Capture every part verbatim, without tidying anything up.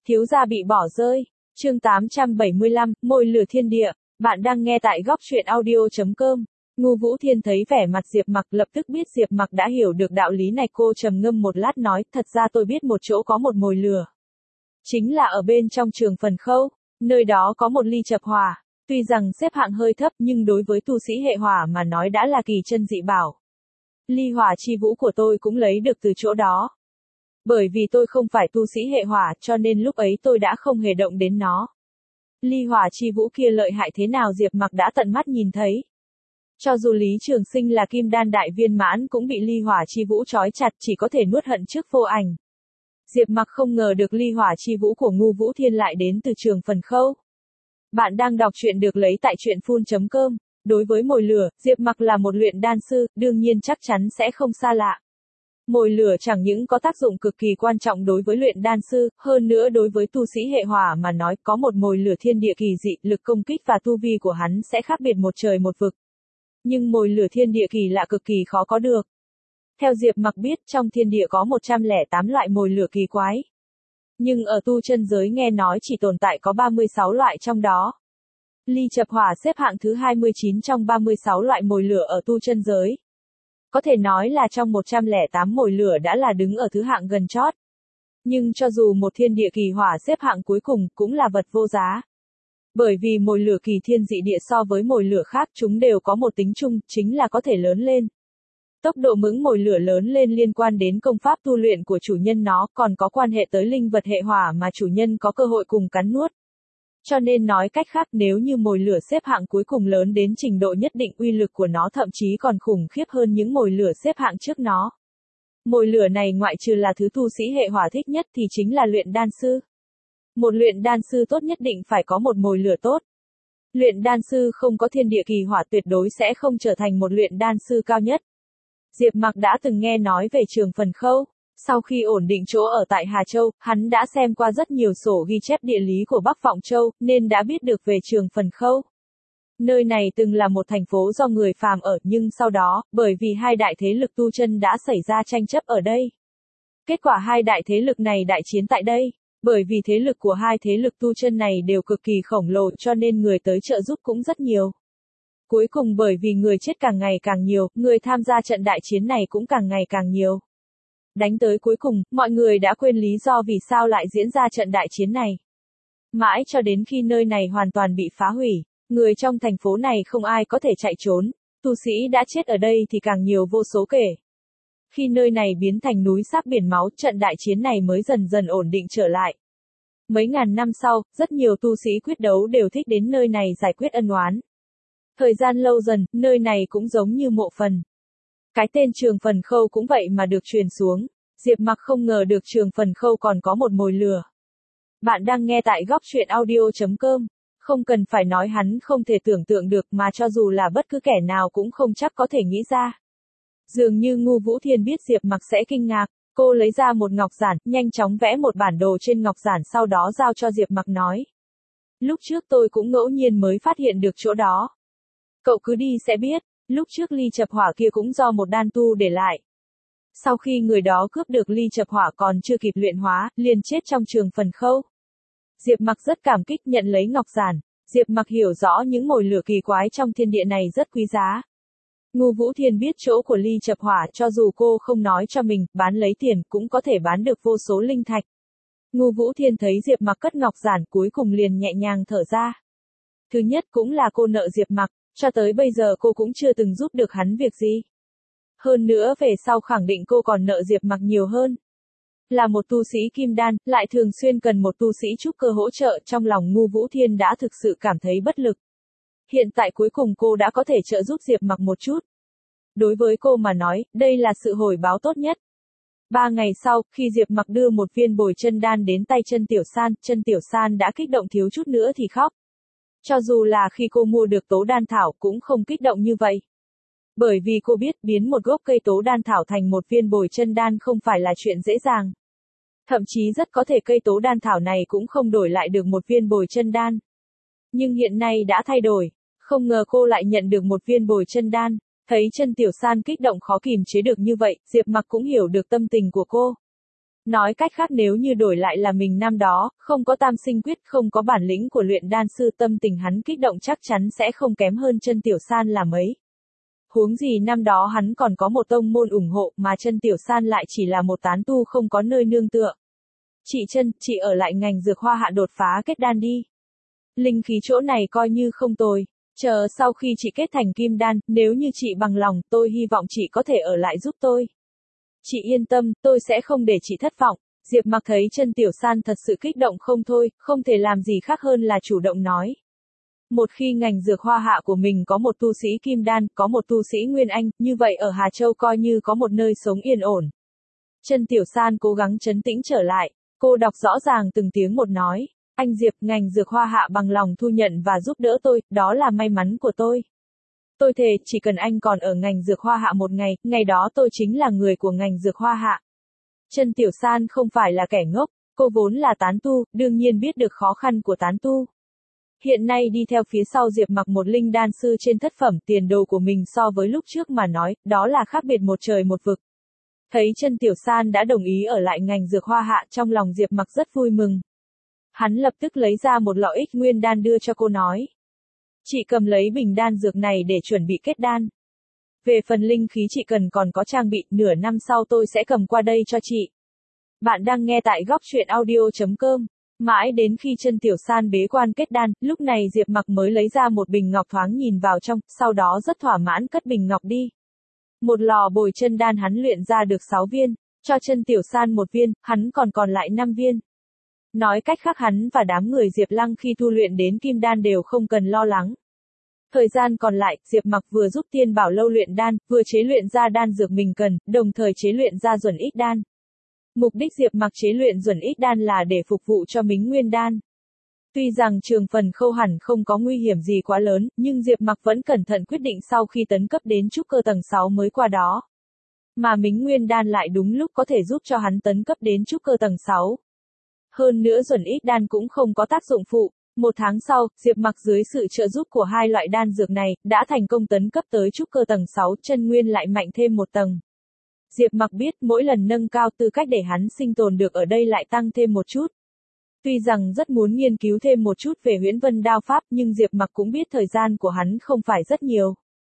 Thiếu gia bị bỏ rơi. Chương tám trăm bảy mươi lăm, mồi lửa thiên địa. Bạn đang nghe tại góc truyện audio chấm com. Ngô Vũ Thiên thấy vẻ mặt Diệp Mặc lập tức biết Diệp Mặc đã hiểu được đạo lý này, cô trầm ngâm một lát nói, thật ra tôi biết một chỗ có một mồi lửa. Chính là ở bên trong Trường Phần Khâu, nơi đó có một ly chập hỏa. Tuy rằng xếp hạng hơi thấp nhưng đối với tu sĩ hệ hỏa mà nói đã là kỳ chân dị bảo. Ly hỏa chi vũ của tôi cũng lấy được từ chỗ đó. Bởi vì tôi không phải tu sĩ hệ hỏa cho nên lúc ấy tôi đã không hề động đến nó. Ly hỏa chi vũ kia lợi hại thế nào Diệp Mặc đã tận mắt nhìn thấy. Cho dù Lý Trường Sinh là kim đan đại viên mãn cũng bị ly hỏa chi vũ trói chặt, chỉ có thể nuốt hận trước vô ảnh. Diệp Mặc không ngờ được ly hỏa chi vũ của Ngô Vũ Thiên lại đến từ Trường Phần Khâu. Bạn đang đọc truyện được lấy tại truyện phun chấm com. Đối với mồi lửa, Diệp Mặc là một luyện đan sư, đương nhiên chắc chắn sẽ không xa lạ. Mồi lửa chẳng những có tác dụng cực kỳ quan trọng đối với luyện đan sư, hơn nữa đối với tu sĩ hệ hỏa mà nói, có một mồi lửa thiên địa kỳ dị, lực công kích và tu vi của hắn sẽ khác biệt một trời một vực. Nhưng mồi lửa thiên địa kỳ lạ cực kỳ khó có được. Theo Diệp Mặc biết, trong thiên địa có một trăm lẻ tám loại mồi lửa kỳ quái. Nhưng ở tu chân giới nghe nói chỉ tồn tại có ba mươi sáu loại trong đó. Ly chập hỏa xếp hạng thứ hai mươi chín trong ba mươi sáu loại mồi lửa ở tu chân giới. Có thể nói là trong một trăm lẻ tám mồi lửa đã là đứng ở thứ hạng gần chót. Nhưng cho dù một thiên địa kỳ hỏa xếp hạng cuối cùng cũng là vật vô giá. Bởi vì mồi lửa kỳ thiên dị địa so với mồi lửa khác chúng đều có một tính chung, chính là có thể lớn lên. Tốc độ mững mồi lửa lớn lên liên quan đến công pháp tu luyện của chủ nhân nó, còn có quan hệ tới linh vật hệ hỏa mà chủ nhân có cơ hội cùng cắn nuốt. Cho nên nói cách khác, nếu như mồi lửa xếp hạng cuối cùng lớn đến trình độ nhất định, uy lực của nó thậm chí còn khủng khiếp hơn những mồi lửa xếp hạng trước nó. Mồi lửa này ngoại trừ là thứ tu sĩ hệ hỏa thích nhất thì chính là luyện đan sư. Một luyện đan sư tốt nhất định phải có một mồi lửa tốt. Luyện đan sư không có thiên địa kỳ hỏa tuyệt đối sẽ không trở thành một luyện đan sư cao nhất. Diệp Mặc đã từng nghe nói về Trường Phần Khâu. Sau khi ổn định chỗ ở tại Hà Châu, hắn đã xem qua rất nhiều sổ ghi chép địa lý của Bắc Vọng Châu, nên đã biết được về Trường Phần Khâu. Nơi này từng là một thành phố do người phàm ở, nhưng sau đó, bởi vì hai đại thế lực tu chân đã xảy ra tranh chấp ở đây. Kết quả hai đại thế lực này đại chiến tại đây. Bởi vì thế lực của hai thế lực tu chân này đều cực kỳ khổng lồ cho nên người tới trợ giúp cũng rất nhiều. Cuối cùng bởi vì người chết càng ngày càng nhiều, người tham gia trận đại chiến này cũng càng ngày càng nhiều. Đánh tới cuối cùng, mọi người đã quên lý do vì sao lại diễn ra trận đại chiến này. Mãi cho đến khi nơi này hoàn toàn bị phá hủy, người trong thành phố này không ai có thể chạy trốn, tu sĩ đã chết ở đây thì càng nhiều vô số kể. Khi nơi này biến thành núi sắc biển máu, trận đại chiến này mới dần dần ổn định trở lại. Mấy ngàn năm sau, rất nhiều tu sĩ quyết đấu đều thích đến nơi này giải quyết ân oán. Thời gian lâu dần, nơi này cũng giống như mộ phần. Cái tên Trường Phần Khâu cũng vậy mà được truyền xuống. Diệp Mặc không ngờ được Trường Phần Khâu còn có một mồi lửa. Bạn đang nghe tại góc truyện audio chấm com. Không cần phải nói hắn không thể tưởng tượng được mà cho dù là bất cứ kẻ nào cũng không chắc có thể nghĩ ra. Dường như Ngô Vũ Thiên biết Diệp Mặc sẽ kinh ngạc, cô lấy ra một ngọc giản, nhanh chóng vẽ một bản đồ trên ngọc giản sau đó giao cho Diệp Mặc nói. Lúc trước tôi cũng ngẫu nhiên mới phát hiện được chỗ đó. Cậu cứ đi sẽ biết, lúc trước ly chập hỏa kia cũng do một đan tu để lại. Sau khi người đó cướp được ly chập hỏa còn chưa kịp luyện hóa, liền chết trong Trường Phần Khâu. Diệp Mặc rất cảm kích nhận lấy ngọc giản, Diệp Mặc hiểu rõ những mồi lửa kỳ quái trong thiên địa này rất quý giá. Ngô Vũ Thiên biết chỗ của ly chập hỏa, cho dù cô không nói cho mình, bán lấy tiền cũng có thể bán được vô số linh thạch. Ngô Vũ Thiên thấy Diệp Mặc cất ngọc giản cuối cùng liền nhẹ nhàng thở ra. Thứ nhất cũng là cô nợ Diệp Mặc, cho tới bây giờ cô cũng chưa từng giúp được hắn việc gì. Hơn nữa về sau khẳng định cô còn nợ Diệp Mặc nhiều hơn. Là một tu sĩ kim đan, lại thường xuyên cần một tu sĩ trúc cơ hỗ trợ, trong lòng Ngô Vũ Thiên đã thực sự cảm thấy bất lực. Hiện tại cuối cùng cô đã có thể trợ giúp Diệp Mặc một chút. Đối với cô mà nói, đây là sự hồi báo tốt nhất. Ba ngày sau, khi Diệp Mặc đưa một viên bồi chân đan đến tay Chân Tiểu San, Chân Tiểu San đã kích động thiếu chút nữa thì khóc. Cho dù là khi cô mua được tố đan thảo cũng không kích động như vậy. Bởi vì cô biết biến một gốc cây tố đan thảo thành một viên bồi chân đan không phải là chuyện dễ dàng. Thậm chí rất có thể cây tố đan thảo này cũng không đổi lại được một viên bồi chân đan. Nhưng hiện nay đã thay đổi, không ngờ cô lại nhận được một viên bồi chân đan. Thấy Chân Tiểu San kích động khó kìm chế được như vậy, Diệp Mặc cũng hiểu được tâm tình của cô. Nói cách khác nếu như đổi lại là mình năm đó, không có tam sinh quyết, không có bản lĩnh của luyện đan sư, tâm tình hắn kích động chắc chắn sẽ không kém hơn Chân Tiểu San là mấy. Huống gì năm đó hắn còn có một tông môn ủng hộ, mà Chân Tiểu San lại chỉ là một tán tu không có nơi nương tựa. Chị Chân, chị ở lại ngành dược hoa hạ đột phá kết đan đi. Linh khí chỗ này coi như không tồi. Chờ sau khi chị kết thành kim đan, nếu như chị bằng lòng, tôi hy vọng chị có thể ở lại giúp tôi. Chị yên tâm, tôi sẽ không để chị thất vọng. Diệp Mặc thấy Chân Tiểu San thật sự kích động không thôi, không thể làm gì khác hơn là chủ động nói. Một khi ngành dược hoa hạ của mình có một tu sĩ kim đan, có một tu sĩ nguyên anh, như vậy ở Hà Châu coi như có một nơi sống yên ổn. Chân Tiểu San cố gắng trấn tĩnh trở lại, cô đọc rõ ràng từng tiếng một nói. Anh Diệp, ngành dược hoa hạ bằng lòng thu nhận và giúp đỡ tôi, đó là may mắn của tôi. Tôi thề, chỉ cần anh còn ở ngành dược hoa hạ một ngày, ngày đó tôi chính là người của ngành dược hoa hạ. Chân Tiểu San không phải là kẻ ngốc, cô vốn là tán tu, đương nhiên biết được khó khăn của tán tu. Hiện nay đi theo phía sau Diệp Mặc một linh đan sư trên thất phẩm, tiền đồ của mình so với lúc trước mà nói, đó là khác biệt một trời một vực. Thấy Chân Tiểu San đã đồng ý ở lại ngành dược hoa hạ, trong lòng Diệp Mặc rất vui mừng. Hắn lập tức lấy ra một lọ ích nguyên đan đưa cho cô nói. Chị cầm lấy bình đan dược này để chuẩn bị kết đan. Về phần linh khí chị cần còn có trang bị, nửa năm sau tôi sẽ cầm qua đây cho chị. Bạn đang nghe tại góc truyện audio chấm com. Mãi đến khi Chân Tiểu San bế quan kết đan, lúc này Diệp Mặc mới lấy ra một bình ngọc thoáng nhìn vào trong, sau đó rất thỏa mãn cất bình ngọc đi. Một lò bồi chân đan hắn luyện ra được sáu viên, cho Chân Tiểu San một viên, hắn còn còn lại năm viên. Nói cách khác hắn và đám người Diệp Lăng khi tu luyện đến kim đan đều không cần lo lắng. Thời gian còn lại, Diệp Mặc vừa giúp Tiên Bảo Lâu luyện đan, vừa chế luyện ra đan dược mình cần, đồng thời chế luyện ra Duẩn Ích đan. Mục đích Diệp Mặc chế luyện Duẩn Ích đan là để phục vụ cho Mính Nguyên đan. Tuy rằng Trường Phần Khâu hẳn không có nguy hiểm gì quá lớn, nhưng Diệp Mặc vẫn cẩn thận quyết định sau khi tấn cấp đến trúc cơ tầng sáu mới qua đó. Mà Mính Nguyên đan lại đúng lúc có thể giúp cho hắn tấn cấp đến trúc cơ tầng sáu. Hơn nữa Duẩn Ích đan cũng không có tác dụng phụ. Một tháng sau, Diệp Mặc dưới sự trợ giúp của hai loại đan dược này, đã thành công tấn cấp tới trúc cơ tầng sáu, chân nguyên lại mạnh thêm một tầng. Diệp Mặc biết mỗi lần nâng cao tư cách để hắn sinh tồn được ở đây lại tăng thêm một chút. Tuy rằng rất muốn nghiên cứu thêm một chút về Huyễn Vân đao pháp, nhưng Diệp Mặc cũng biết thời gian của hắn không phải rất nhiều.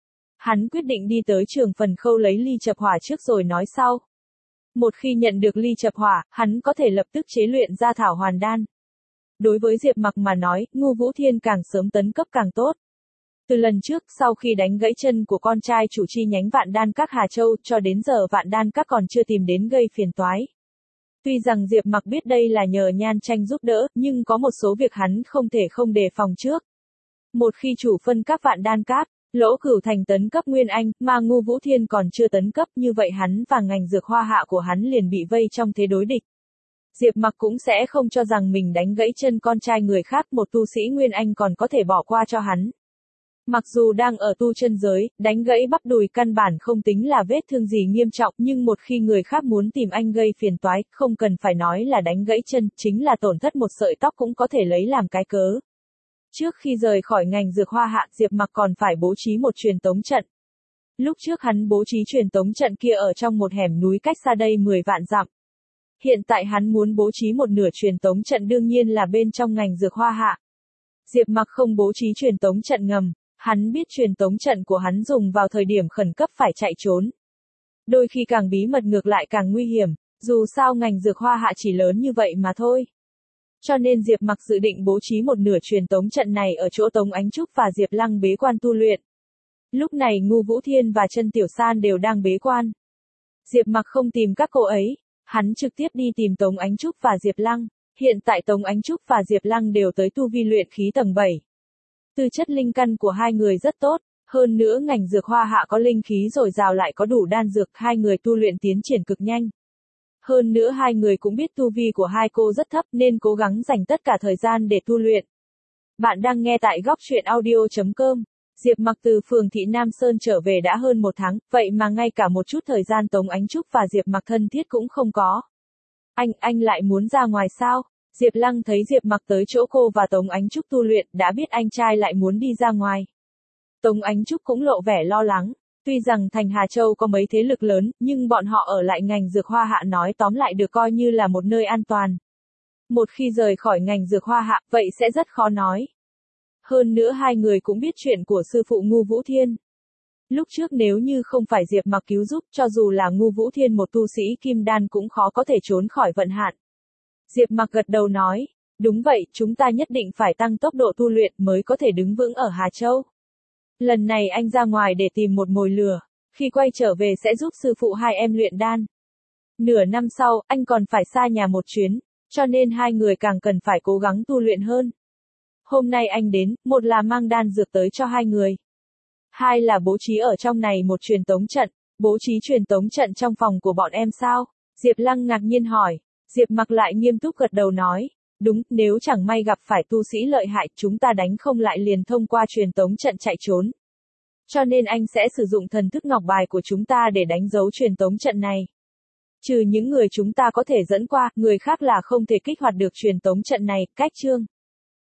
Hắn quyết định đi tới Trường Phần Khâu lấy ly chập hỏa trước rồi nói sau. Một khi nhận được ly chập hỏa, hắn có thể lập tức chế luyện ra thảo hoàn đan. Đối với Diệp Mặc mà nói, Ngưu Vũ Thiên càng sớm tấn cấp càng tốt. Từ lần trước, sau khi đánh gãy chân của con trai chủ chi nhánh Vạn Đan Các Hà Châu, cho đến giờ Vạn Đan Các còn chưa tìm đến gây phiền toái. Tuy rằng Diệp Mặc biết đây là nhờ Nhan Tranh giúp đỡ, nhưng có một số việc hắn không thể không đề phòng trước. Một khi chủ phân các Vạn Đan Các, Lỗ Cửu Thành tấn cấp Nguyên Anh, mà Ngưu Vũ Thiên còn chưa tấn cấp, như vậy hắn và ngành dược hoa hạ của hắn liền bị vây trong thế đối địch. Diệp Mặc cũng sẽ không cho rằng mình đánh gãy chân con trai người khác, một tu sĩ Nguyên Anh còn có thể bỏ qua cho hắn. Mặc dù đang ở tu chân giới, đánh gãy bắp đùi căn bản không tính là vết thương gì nghiêm trọng, nhưng một khi người khác muốn tìm anh gây phiền toái, không cần phải nói là đánh gãy chân, chính là tổn thất một sợi tóc cũng có thể lấy làm cái cớ. Trước khi rời khỏi ngành dược hoa hạ, Diệp Mặc còn phải bố trí một truyền tống trận. Lúc trước hắn bố trí truyền tống trận kia ở trong một hẻm núi cách xa đây mười vạn dặm. Hiện tại hắn muốn bố trí một nửa truyền tống trận đương nhiên là bên trong ngành dược hoa hạ. Diệp Mặc không bố trí truyền tống trận ngầm, hắn biết truyền tống trận của hắn dùng vào thời điểm khẩn cấp phải chạy trốn. Đôi khi càng bí mật ngược lại càng nguy hiểm, dù sao ngành dược hoa hạ chỉ lớn như vậy mà thôi. Cho nên Diệp Mặc dự định bố trí một nửa truyền tống trận này ở chỗ Tống Ánh Trúc và Diệp Lăng bế quan tu luyện. Lúc này Ngưu Vũ Thiên và Chân Tiểu San đều đang bế quan. Diệp Mặc không tìm các cô ấy, hắn trực tiếp đi tìm Tống Ánh Trúc và Diệp Lăng. Hiện tại Tống Ánh Trúc và Diệp Lăng đều tới tu vi luyện khí tầng bảy. Tư chất linh căn của hai người rất tốt, hơn nữa ngành dược hoa hạ có linh khí dồi dào lại có đủ đan dược, hai người tu luyện tiến triển cực nhanh. Hơn nữa hai người cũng biết tu vi của hai cô rất thấp nên cố gắng dành tất cả thời gian để tu luyện. Bạn đang nghe tại góc truyện audio chấm com. Diệp Mặc từ phường thị Nam Sơn trở về đã hơn một tháng, vậy mà ngay cả một chút thời gian Tống Ánh Trúc và Diệp Mặc thân thiết cũng không có. Anh, anh lại muốn ra ngoài sao? Diệp Lăng thấy Diệp Mặc tới chỗ cô và Tống Ánh Trúc tu luyện, đã biết anh trai lại muốn đi ra ngoài. Tống Ánh Trúc cũng lộ vẻ lo lắng. Tuy rằng thành Hà Châu có mấy thế lực lớn, nhưng bọn họ ở lại ngành dược hoa hạ nói tóm lại được coi như là một nơi an toàn. Một khi rời khỏi ngành dược hoa hạ, vậy sẽ rất khó nói. Hơn nữa hai người cũng biết chuyện của sư phụ Ngu Vũ Thiên. Lúc trước nếu như không phải Diệp Mặc cứu giúp, cho dù là Ngu Vũ Thiên một tu sĩ kim đan cũng khó có thể trốn khỏi vận hạn. Diệp Mặc gật đầu nói, đúng vậy, chúng ta nhất định phải tăng tốc độ tu luyện mới có thể đứng vững ở Hà Châu. Lần này anh ra ngoài để tìm một mồi lửa, khi quay trở về sẽ giúp sư phụ hai em luyện đan. Nửa năm sau, anh còn phải xa nhà một chuyến, cho nên hai người càng cần phải cố gắng tu luyện hơn. Hôm nay anh đến, một là mang đan dược tới cho hai người. Hai là bố trí ở trong này một truyền tống trận, bố trí truyền tống trận trong phòng của bọn em sao? Diệp Lăng ngạc nhiên hỏi, Diệp Mặc lại nghiêm túc gật đầu nói, đúng, nếu chẳng may gặp phải tu sĩ lợi hại, chúng ta đánh không lại liền thông qua truyền tống trận chạy trốn. Cho nên anh sẽ sử dụng thần thức ngọc bài của chúng ta để đánh dấu truyền tống trận này. Trừ những người chúng ta có thể dẫn qua, người khác là không thể kích hoạt được truyền tống trận này, cách chương.